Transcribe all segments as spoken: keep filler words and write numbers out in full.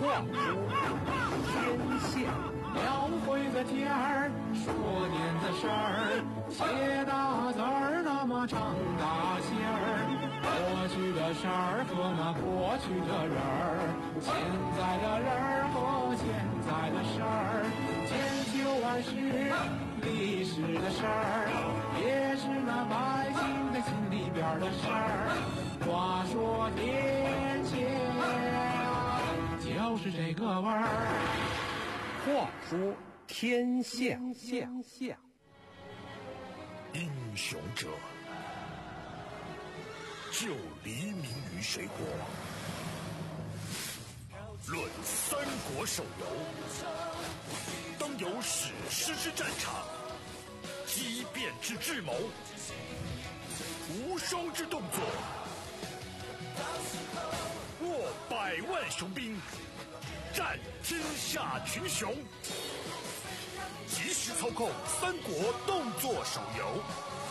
话说天下， 描绘个天儿，说点子事儿，写大字儿，那么唱大戏儿。过去的事儿和那过去的人儿，现在的人儿和现在的事儿，千秋万世历史的事儿，也是那百姓的心里边的事儿。话说天下，就是这个味儿。 话说天下，天下， 英雄者就黎明于水火。论三国手游，当有史诗之战场，激变之智谋，无双之动作，握百万雄兵，战天下群雄。即时操控三国动作手游，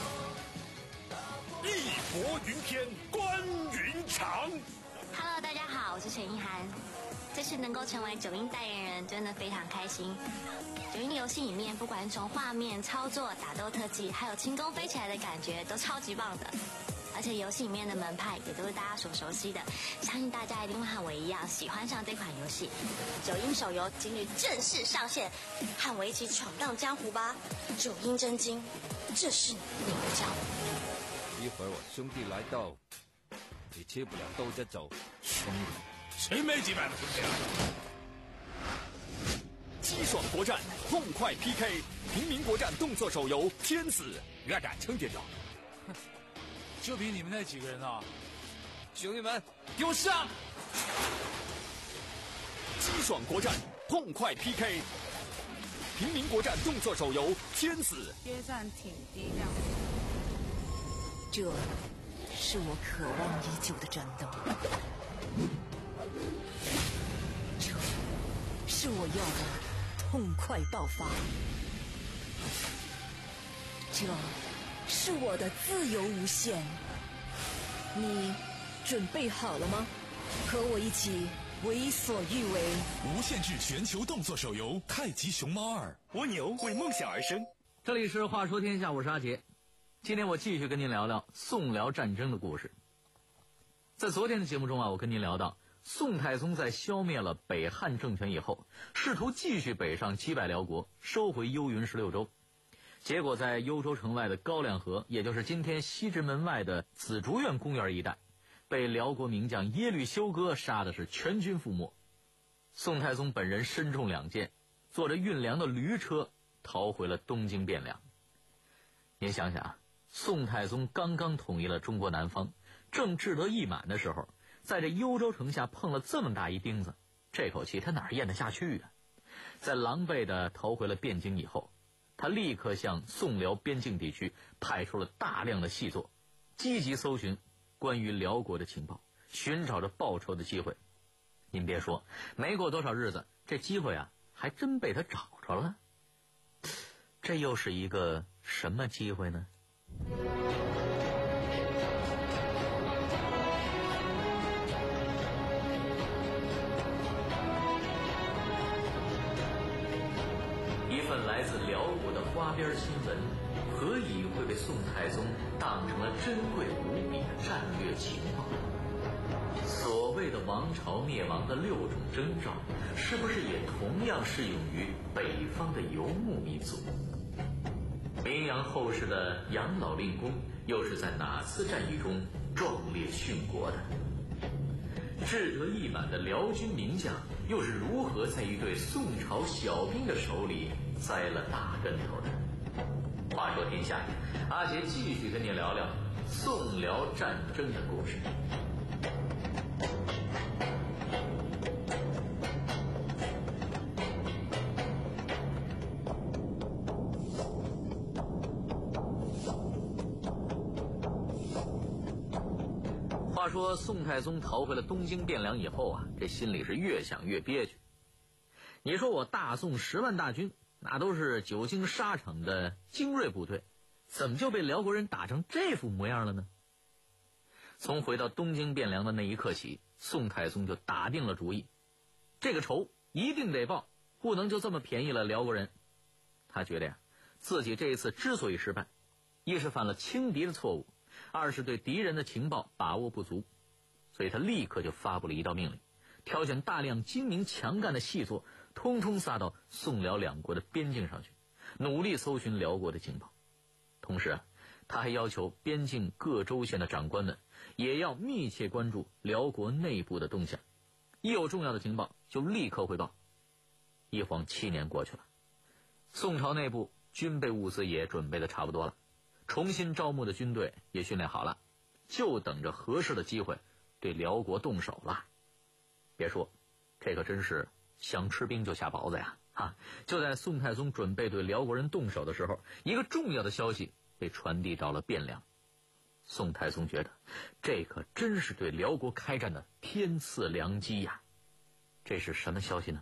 义薄云天，关云长。 Hello， 大家好，我是陈意涵。这次能够成为九阴代言人，真的非常开心。九阴游戏里面，不管是从画面、操作、打斗特技，还有轻功飞起来的感觉，都超级棒的。而且游戏里面的门派也都是大家所熟悉的，相信大家一定会和我一样喜欢上这款游戏。九阴手游今日正式上线，和我一起闯荡江湖吧！九阴真经，这是你的江湖。 一会儿我兄弟来到，你吃不了兜着走。兄弟， 谁没几百个兄弟啊？ 激爽国战，痛快 P K， 平民国战动作手游《天子》，热战撑点着。 就凭你们那几个人啊！ 兄弟们，给我上！ 激爽国战，痛快 P K， 平民国战动作手游《天子》。 接战挺低调。 这是我渴望已久的战斗，这是我要的痛快爆发，这是我的自由无限。你准备好了吗？和我一起为所欲为。 无限制全球动作手游《太极熊猫二》， 蜗牛为梦想而生。 这里是话说天下，我是阿杰。今天我继续跟您聊聊宋辽战争的故事。在昨天的节目中啊，我跟您聊到宋太宗在消灭了北汉政权以后，试图继续北上击败辽国，收回幽云十六州。结果在幽州城外的高粱河，也就是今天西直门外的紫竹院公园一带，被辽国名将耶律休哥杀的是全军覆没。宋太宗本人身中两箭，坐着运粮的驴车逃回了东京汴梁。您想想啊，宋太宗刚刚统一了中国南方，正志得意满的时候，在这幽州城下碰了这么大一钉子，这口气他哪儿咽得下去啊？在狼狈地逃回了汴京以后，他立刻向宋辽边境地区派出了大量的细作，积极搜寻关于辽国的情报，寻找着报仇的机会。您别说，没过多少日子，这机会啊，还真被他找着了。这又是一个什么机会呢？一份来自辽国的花边新闻，何以会被宋太宗当成了珍贵无比的战略情报？所谓的王朝灭亡的六种征兆，是不是也同样适用于北方的游牧民族？名扬后世的杨老令公又是在哪次战役中壮烈殉国的？志得意满的辽军名将又是如何在一队宋朝小兵的手里栽了大跟头的？话说天下，阿杰继续跟你聊聊宋辽战争的故事。话说宋太宗逃回了东京汴梁以后啊，这心里是越想越憋屈。你说我大宋十万大军，那都是久经沙场的精锐部队，怎么就被辽国人打成这副模样了呢？从回到东京汴梁的那一刻起，宋太宗就打定了主意， 这个仇一定得报，不能就这么便宜了辽国人。他觉得呀，自己这一次之所以失败，一是犯了轻敌的错误，二是对敌人的情报把握不足，所以他立刻就发布了一道命令，挑选大量精明强干的细作，通通撒到宋辽两国的边境上去，努力搜寻辽国的情报。同时啊，他还要求边境各州县的长官们也要密切关注辽国内部的动向，一有重要的情报就立刻汇报。一晃七年过去了，宋朝内部军备物资也准备的差不多了，重新招募的军队也训练好了，就等着合适的机会对辽国动手了。别说，这可真是想吃冰就下雹子呀！哈，就在宋太宗准备对辽国人动手的时候，一个重要的消息被传递到了汴梁。宋太宗觉得，这可真是对辽国开战的天赐良机呀！这是什么消息呢？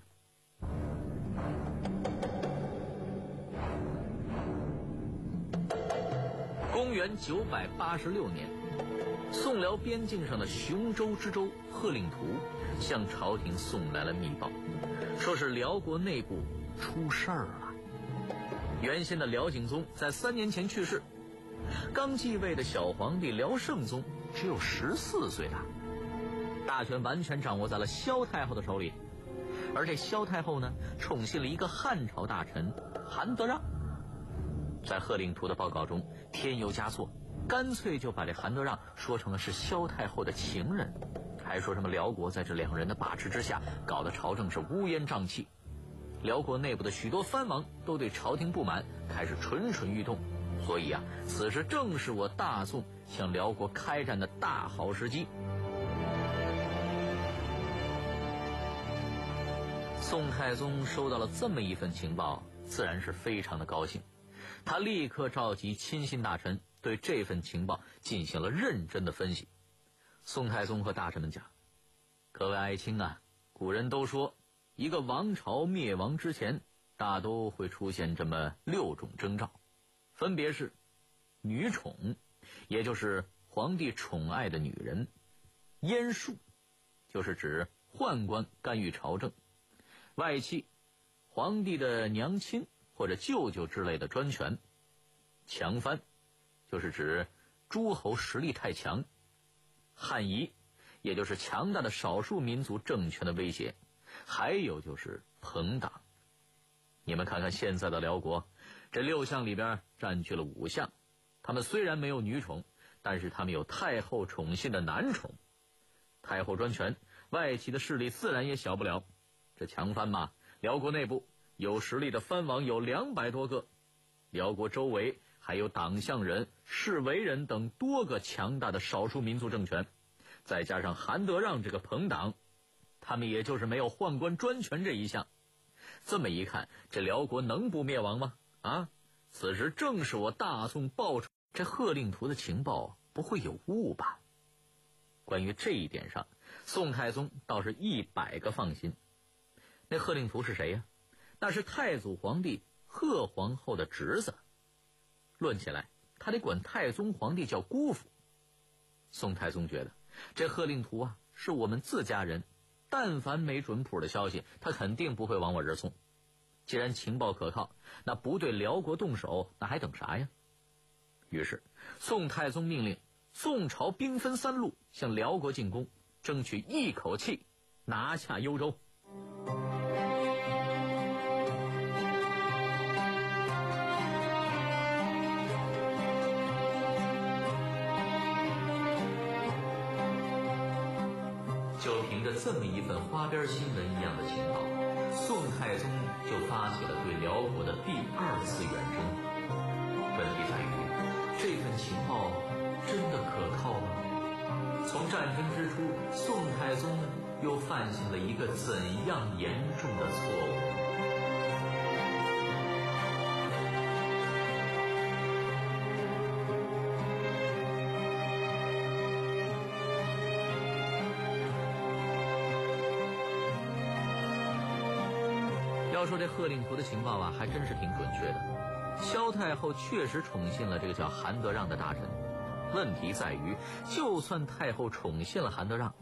公元九百八十六年，宋辽边境上的雄州知州贺令图向朝廷送来了密报，说是辽国内部出事儿了。原先的辽景宗在三年前去世，刚继位的小皇帝辽圣宗只有十四岁了，大权完全掌握在了萧太后的手里。而这萧太后呢，宠信了一个汉朝大臣韩德让。在贺令图的报告中添油加醋，干脆就把这韩德让说成了是萧太后的情人，还说什么辽国在这两人的把持之下，搞得朝政是乌烟瘴气。辽国内部的许多藩王都对朝廷不满，开始蠢蠢欲动。所以啊，此时正是我大宋向辽国开战的大好时机。宋太宗收到了这么一份情报，自然是非常的高兴。他立刻召集亲信大臣，对这份情报进行了认真的分析。宋太宗和大臣们讲：各位爱卿啊，古人都说，一个王朝灭亡之前，大都会出现这么六种征兆，分别是女宠，也就是皇帝宠爱的女人；阉庶，就是指宦官干预朝政；外戚，皇帝的娘亲或者舅舅之类的专权；强藩，就是指诸侯实力太强；汉夷，也就是强大的少数民族政权的威胁；还有就是朋党。你们看看现在的辽国，这六项里边占据了五项，他们虽然没有女宠，但是他们有太后宠信的男宠。太后专权，外戚的势力自然也小不了。这强藩嘛，辽国内部有实力的藩王有两百多个，辽国周围还有党项人、士维人等多个强大的少数民族政权，再加上韩德让这个朋党，他们也就是没有宦官专权这一项。这么一看，这辽国能不灭亡吗？啊，此时正是我大宋报仇。这贺令图的情报不会有误吧？关于这一点上，宋太宗倒是一百个放心。那贺令图是谁呀？那是太祖皇帝贺皇后的侄子。论起来，他得管太宗皇帝叫姑父。宋太宗觉得这贺令图啊，是我们自家人，但凡没准谱的消息，他肯定不会往我这儿送。既然情报可靠，那不对辽国动手，那还等啥呀？于是宋太宗命令宋朝兵分三路向辽国进攻，争取一口气拿下幽州。就凭着这么一份花边新闻一样的情报，宋太宗就发起了对辽国的第二次远征。问题在于，这份情报真的可靠吗？从战争之初，宋太宗又犯下了一个怎样严重的错误？要说这贺令图的情报啊，还真是挺准确的。萧太后确实宠信了这个叫韩德让的大臣。问题在于，就算太后宠信了韩德让，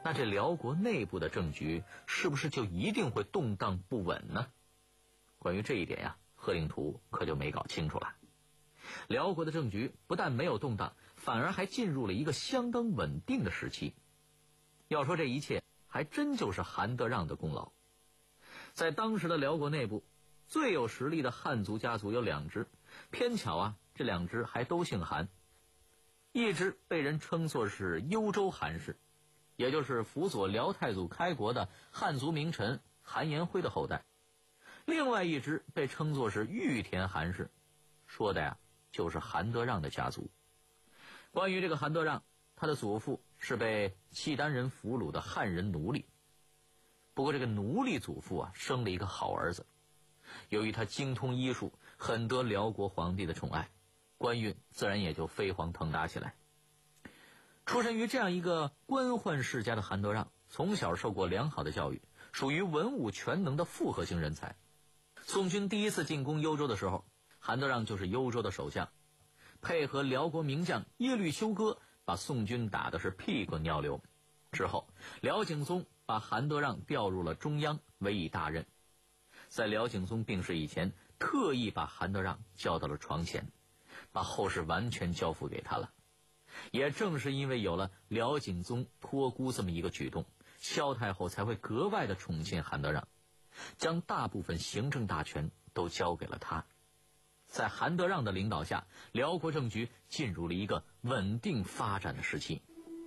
那这辽国内部的政局是不是就一定会动荡不稳呢？关于这一点呀，贺令图可就没搞清楚了。辽国的政局不但没有动荡，反而还进入了一个相当稳定的时期。要说这一切还真就是韩德让的功劳。在当时的辽国内部，最有实力的汉族家族有两支，偏巧啊，这两支还都姓韩。一支被人称作是幽州韩氏，也就是辅佐辽太祖开国的汉族名臣韩延辉的后代；另外一支被称作是玉田韩氏，说的呀就是韩德让的家族。关于这个韩德让，他的祖父是被契丹人俘虏的汉人奴隶。不过这个奴隶祖父啊，生了一个好儿子，由于他精通医术，很得辽国皇帝的宠爱，官运自然也就飞黄腾达起来。出身于这样一个官宦世家的韩德让，从小受过良好的教育，属于文武全能的复合型人才。宋军第一次进攻幽州的时候，韩德让就是幽州的守将，配合辽国名将耶律休哥，把宋军打的是屁滚尿流。之后辽景宗把韩德让调入了中央，委以大任。在辽景宗病逝以前，特意把韩德让叫到了床前，把后事完全交付给他了。也正是因为有了辽景宗托孤这么一个举动，萧太后才会格外的宠信韩德让，将大部分行政大权都交给了他。在韩德让的领导下，辽国政局进入了一个稳定发展的时期。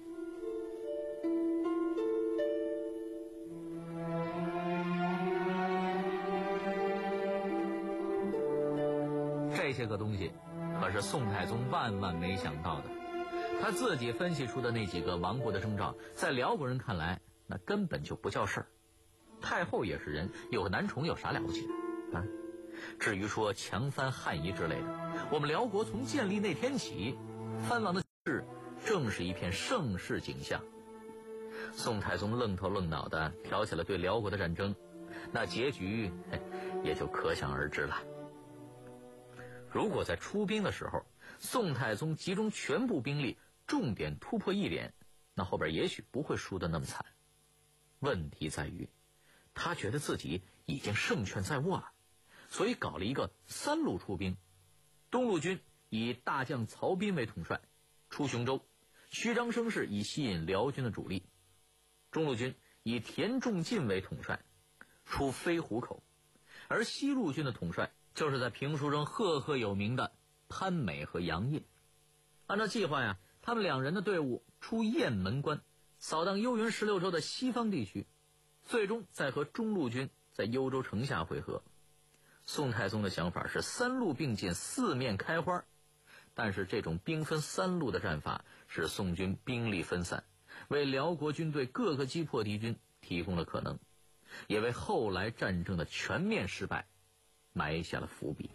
这些个东西可是宋太宗万万没想到的，他自己分析出的那几个亡国的征兆，在辽国人看来那根本就不叫事儿。太后也是人，有个男宠有啥了不起啊？至于说强藩汉夷之类的，我们辽国从建立那天起，藩王的事正是一片盛世景象。宋太宗愣头愣脑的挑起了对辽国的战争，那结局也就可想而知了。如果在出兵的时候，宋太宗集中全部兵力，重点突破一点，那后边也许不会输得那么惨。问题在于，他觉得自己已经胜券在握了，所以搞了一个三路出兵。东路军以大将曹彬为统帅，出雄州，虚张声势以吸引辽军的主力；中路军以田仲进为统帅，出飞虎口，而西路军的统帅就是在评书中赫赫有名的潘美和杨业。按照计划呀，他们两人的队伍出雁门关，扫荡幽云十六州的西方地区，最终再和中路军在幽州城下会合。宋太宗的想法是三路并进，四面开花，但是这种兵分三路的战法使宋军兵力分散，为辽国军队各个击破敌军提供了可能，也为后来战争的全面失败埋下了伏笔。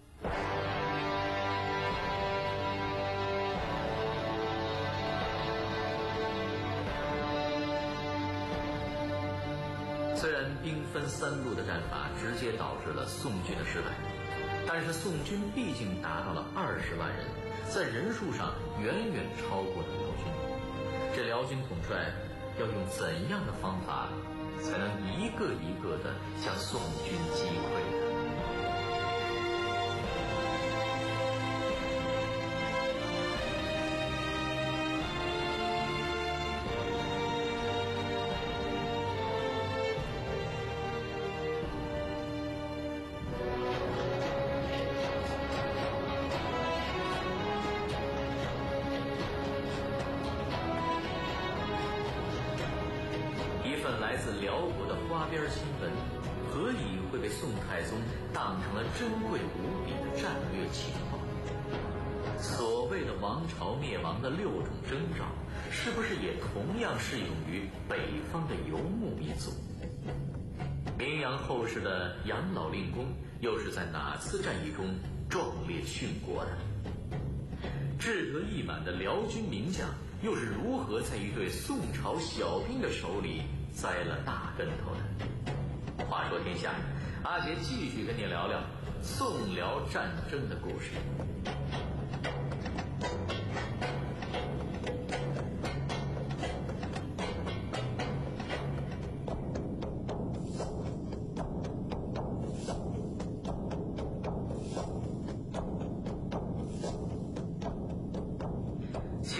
虽然兵分三路的战法直接导致了宋军的失败，但是宋军毕竟达到了二十万人，在人数上远远超过了辽军。这辽军统帅要用怎样的方法才能一个一个的向宋军击溃呢？来自辽国的花边新闻，何以会被宋太宗当成了珍贵无比的战略情报？所谓的王朝灭亡的六种征兆，是不是也同样适用于北方的游牧民族？名扬后世的杨老令公又是在哪次战役中壮烈殉国的？志得意满的辽军名将又是如何在一队宋朝小兵的手里栽了大跟头的？话说天下，阿杰继续跟你聊聊宋辽战争的故事。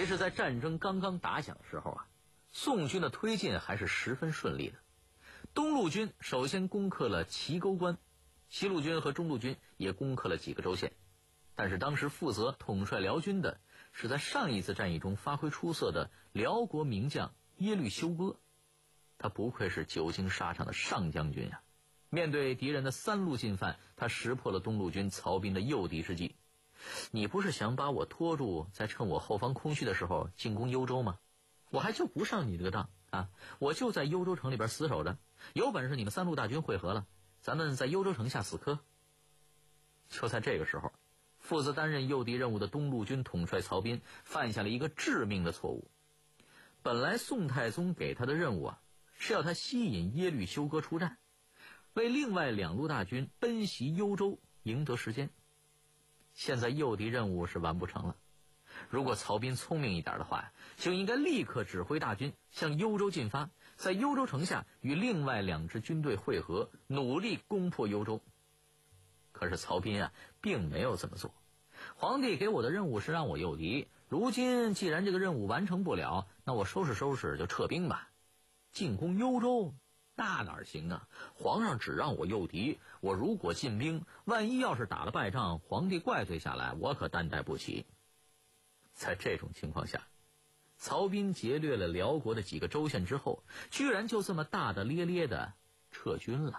其实在战争刚刚打响的时候啊，宋军的推进还是十分顺利的。东路军首先攻克了齐沟关，西路军和中路军也攻克了几个州县。但是当时负责统帅辽军的是在上一次战役中发挥出色的辽国名将耶律休哥，他不愧是久经沙场的上将军啊！面对敌人的三路进犯，他识破了东路军曹彬的诱敌之计。你不是想把我拖住，在趁我后方空虚的时候进攻幽州吗？我还就不上你这个当啊！我就在幽州城里边死守着，有本事你们三路大军会合了，咱们在幽州城下死磕。就在这个时候，负责担任诱敌任务的东路军统帅曹彬犯下了一个致命的错误。本来宋太宗给他的任务啊，是要他吸引耶律休哥出战，为另外两路大军奔袭幽州赢得时间。现在诱敌任务是完不成了，如果曹彬聪明一点的话，就应该立刻指挥大军向幽州进发，在幽州城下与另外两支军队会合，努力攻破幽州。可是曹彬啊，并没有这么做。皇帝给我的任务是让我诱敌，如今既然这个任务完成不了，那我收拾收拾就撤兵吧。进攻幽州那哪行啊？皇上只让我诱敌，我如果进兵，万一要是打了败仗，皇帝怪罪下来，我可担待不起。在这种情况下，曹彬劫掠了辽国的几个州县之后，居然就这么大大咧咧的撤军了。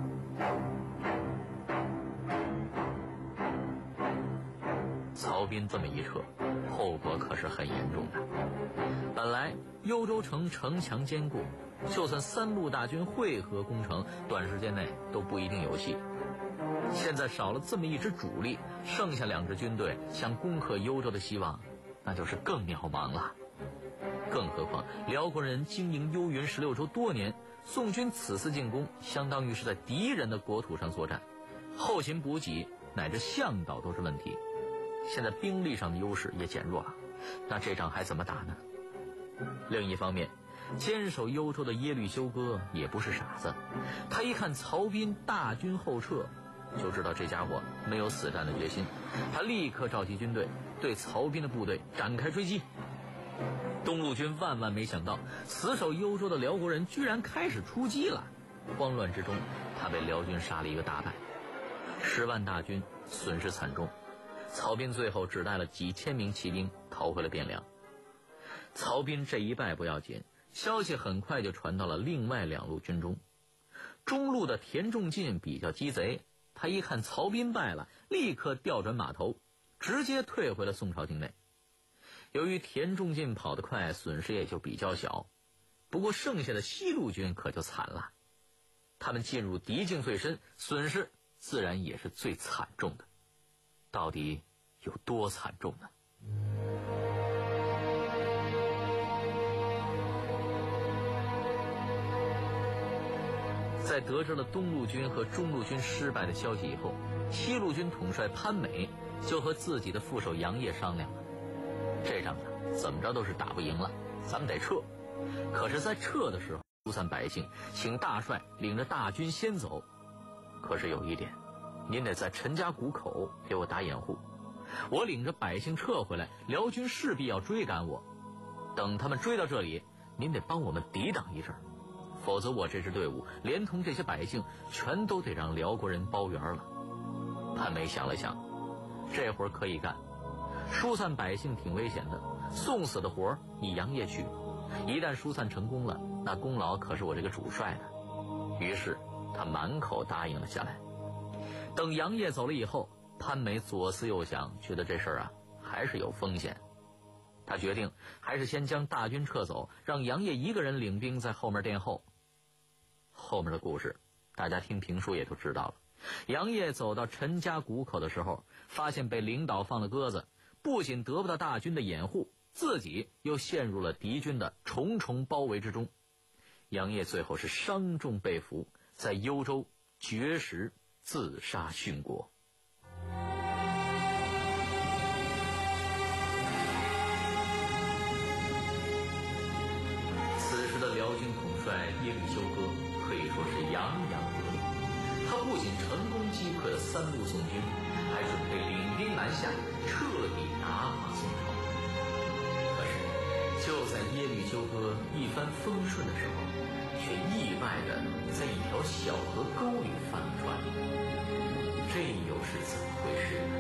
曹彬这么一撤，后果可是很严重的。本来幽州城城墙坚固，就算三路大军汇合攻城，短时间内都不一定有戏。现在少了这么一支主力，剩下两支军队想攻克幽州的希望，那就是更渺茫了。更何况辽国人经营幽云十六州多年，宋军此次进攻相当于是在敌人的国土上作战，后勤补给乃至向导都是问题。现在兵力上的优势也减弱了，那这仗还怎么打呢？另一方面，坚守幽州的耶律休哥也不是傻子，他一看曹彬大军后撤，就知道这家伙没有死战的决心，他立刻召集军队对曹彬的部队展开追击。东路军万万没想到，死守幽州的辽国人居然开始出击了，慌乱之中，他被辽军杀了一个大败，十万大军损失惨重。曹彬最后只带了几千名骑兵逃回了汴梁。曹彬这一败不要紧，消息很快就传到了另外两路军中。中路的田仲进比较鸡贼，他一看曹彬败了，立刻调转马头，直接退回了宋朝境内。由于田仲进跑得快，损失也就比较小。不过剩下的西路军可就惨了，他们进入敌境最深，损失自然也是最惨重的。到底有多惨重呢？在得知了东路军和中路军失败的消息以后，西路军统帅潘美就和自己的副手杨业商量了，这仗呢怎么着都是打不赢了，咱们得撤。可是在撤的时候疏散百姓，请大帅领着大军先走。可是有一点，您得在陈家谷口给我打掩护，我领着百姓撤回来，辽军势必要追赶我，等他们追到这里，您得帮我们抵挡一阵，否则我这支队伍连同这些百姓全都得让辽国人包圆了。潘美想了想，这活可以干，疏散百姓挺危险的，送死的活你杨业去，一旦疏散成功了，那功劳可是我这个主帅的。于是他满口答应了下来。等杨业走了以后，潘美左思右想，觉得这事儿啊还是有风险。他决定还是先将大军撤走，让杨业一个人领兵在后面殿后。后面的故事大家听评书也都知道了。杨业走到陈家谷口的时候，发现被领导放了鸽子，不仅得不到大军的掩护，自己又陷入了敌军的重重包围之中。杨业最后是伤重被俘，在幽州绝食自杀殉国。此时的辽军统帅耶律休哥可以说是洋洋得意，他不仅成功击溃了三路宋军，还准备领兵南下，彻底打垮宋朝。可是就在耶律休哥一帆风顺的时候，却意外的在一条小河沟里翻了船。这又是怎么回事呢？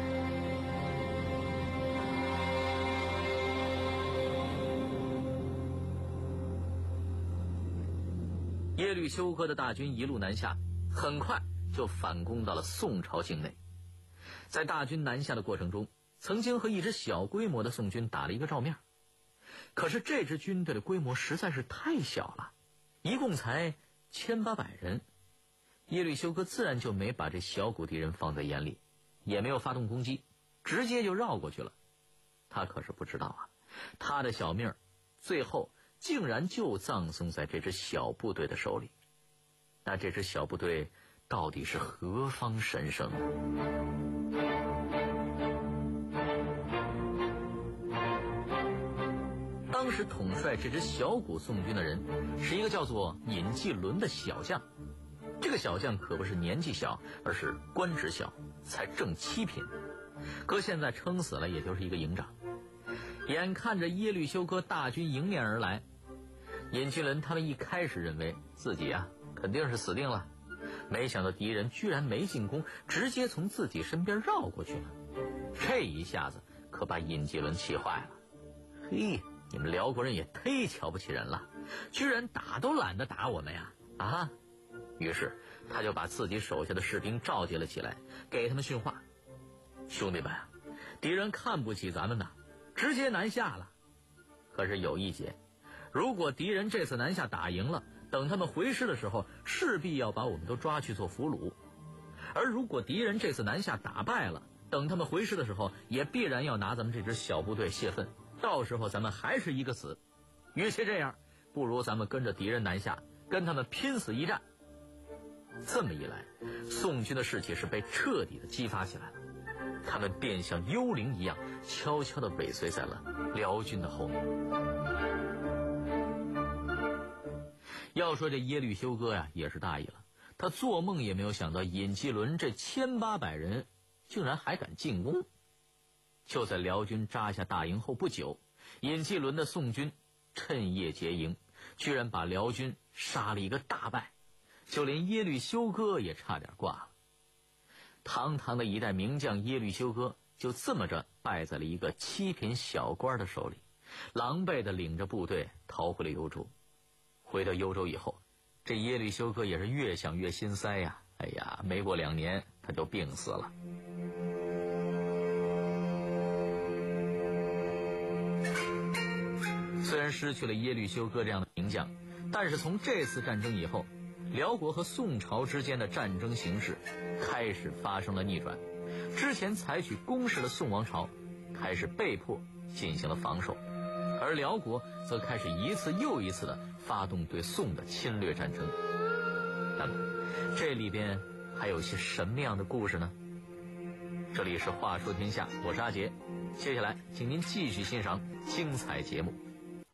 耶律休哥的大军一路南下，很快就反攻到了宋朝境内。在大军南下的过程中，曾经和一支小规模的宋军打了一个照面。可是这支军队的规模实在是太小了，一共才千八百人。耶律休哥自然就没把这小股敌人放在眼里，也没有发动攻击，直接就绕过去了。他可是不知道啊，他的小命最后竟然就葬送在这支小部队的手里。那这支小部队到底是何方神圣呢？当时统帅这支小股宋军的人是一个叫做尹继伦的小将。这个小将可不是年纪小，而是官职小，才正七品，搁现在撑死了也就是一个营长。眼看着耶律休哥大军迎面而来，尹继伦他们一开始认为自己啊肯定是死定了，没想到敌人居然没进攻，直接从自己身边绕过去了。这一下子可把尹继伦气坏了。嘿，你们辽国人也忒瞧不起人了，居然打都懒得打我们呀！啊！于是他就把自己手下的士兵召集了起来，给他们训话：兄弟们，敌人看不起咱们呐，直接南下了。可是有一节，如果敌人这次南下打赢了，等他们回师的时候，势必要把我们都抓去做俘虏；而如果敌人这次南下打败了，等他们回师的时候，也必然要拿咱们这支小部队泄愤，到时候咱们还是一个死。与其这样，不如咱们跟着敌人南下，跟他们拼死一战。这么一来，宋军的士气是被彻底的激发起来了，他们便像幽灵一样悄悄地尾随在了辽军的后面。要说这耶律休哥呀，也是大意了，他做梦也没有想到尹继伦这千八百人竟然还敢进攻。就在辽军扎下大营后不久，尹继伦的宋军趁夜劫营，居然把辽军杀了一个大败，就连耶律休哥也差点挂了。堂堂的一代名将耶律休哥就这么着败在了一个七品小官的手里，狼狈地领着部队逃回了幽州。回到幽州以后，这耶律休哥也是越想越心塞呀，哎呀，没过两年他就病死了。虽然失去了耶律休哥这样的名将，但是从这次战争以后，辽国和宋朝之间的战争形势开始发生了逆转。之前采取攻势的宋王朝开始被迫进行了防守，而辽国则开始一次又一次的发动对宋的侵略战争。那么这里边还有些什么样的故事呢？这里是话说天下，我是阿杰，接下来请您继续欣赏精彩节目。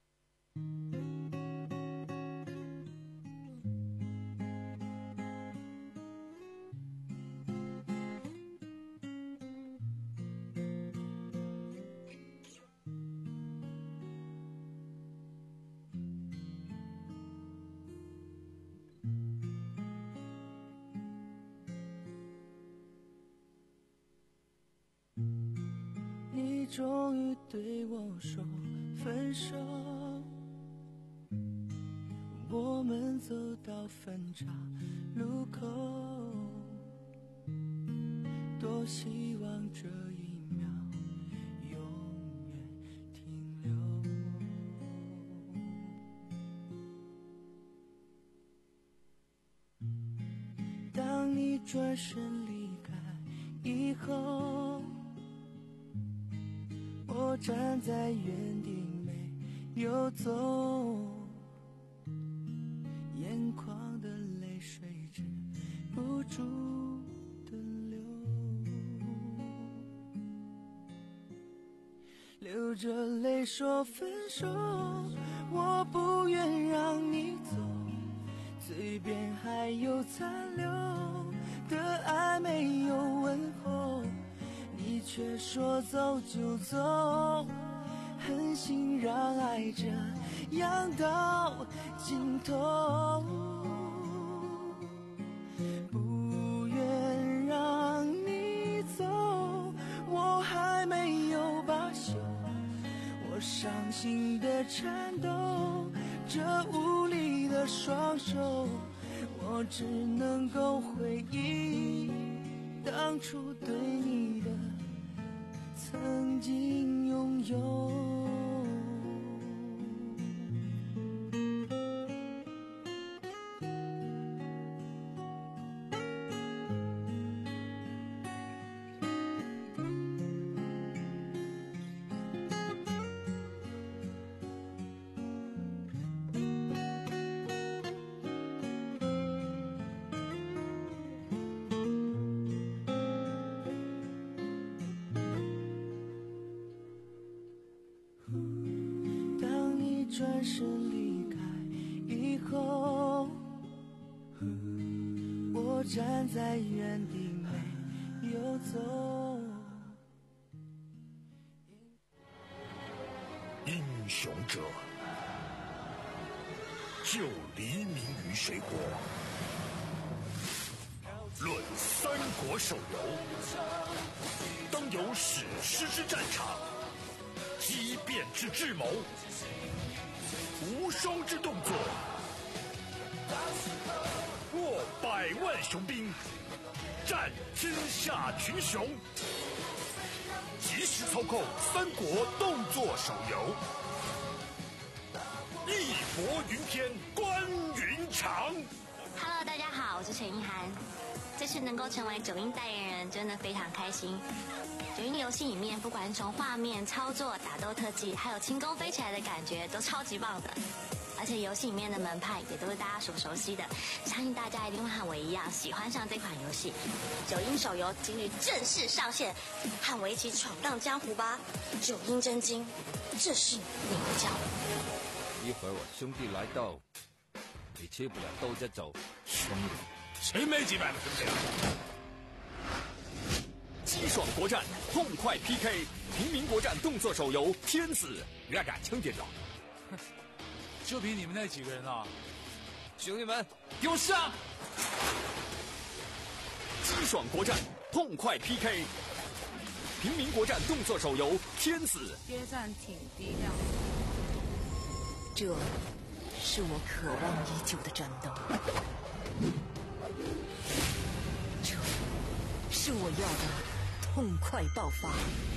你终于对我说分手，我们走到分岔路口，多希望这一秒永远停留。当你转身离开以后，我站在原地没有走，眼眶的泪水止不住的流，流着泪说分手，我不愿让你走，嘴边还有残留的爱没有问候，你却说走就走， 狠心让爱这样到尽头，不愿让你走，我还没有罢休，我伤心的颤抖，这无力的双手，我只能够回忆当初对你的曾经拥有。转身离开以后，我站在原地没有走。 英雄者，就黎明于水果。论三国手游，当有史诗之战场，激变之智谋，无双之动作，握百万雄兵，战天下群雄。即时操控三国动作手游，义薄云天，关云长。 Hello， 大家好，我是陈意涵。这次能够成为九阴代言人，真的非常开心。九阴游戏里面，不管从画面、操作、打斗特技，还有轻功飞起来的感觉，都超级棒的。而且游戏里面的门派也都是大家所熟悉的，相信大家一定会和我一样喜欢上这款游戏。九阴手游今日正式上线，和我一起闯荡江湖吧！九阴真经，这是你的教。 一会儿我兄弟来到，你吃不了兜着走。 兄弟，谁没几百个兄弟啊？ 激爽国战，痛快 P K， 平民国战动作手游《天子》，别敢轻点了。 就凭你们那几个人啊！ 兄弟们， 给我上！激爽国战，痛快 P K， 平民国战动作手游《天子》。 约战挺低调。这是我渴望已久的战斗，这是我要的痛快爆发，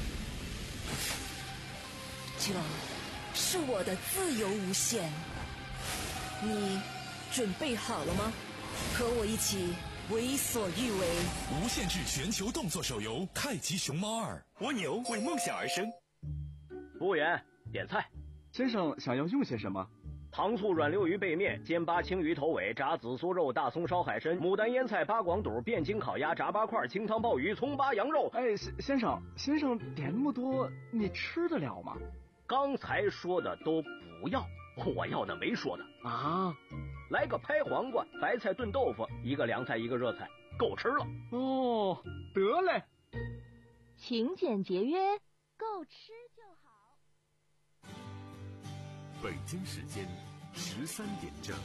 这是我的自由无限。你准备好了吗？和我一起为所欲为。 无限制全球动作手游《太极熊猫二》，蜗牛为梦想而生。 服务员，点菜。 先生想要用些什么？ 糖醋软溜鱼背面、煎巴青鱼头尾、炸紫苏肉、大葱烧海参、牡丹腌菜、八广肚、汴京烤鸭、炸八块、清汤鲍鱼、葱巴羊肉。 哎，先生，先生点那么多，你吃得了吗？ 刚才说的都不要，我要的没说的啊。 来个拍黄瓜、白菜炖豆腐，一个凉菜一个热菜，够吃了。 哦，得嘞。 勤俭节约，够吃就好。 北京时间十三点整。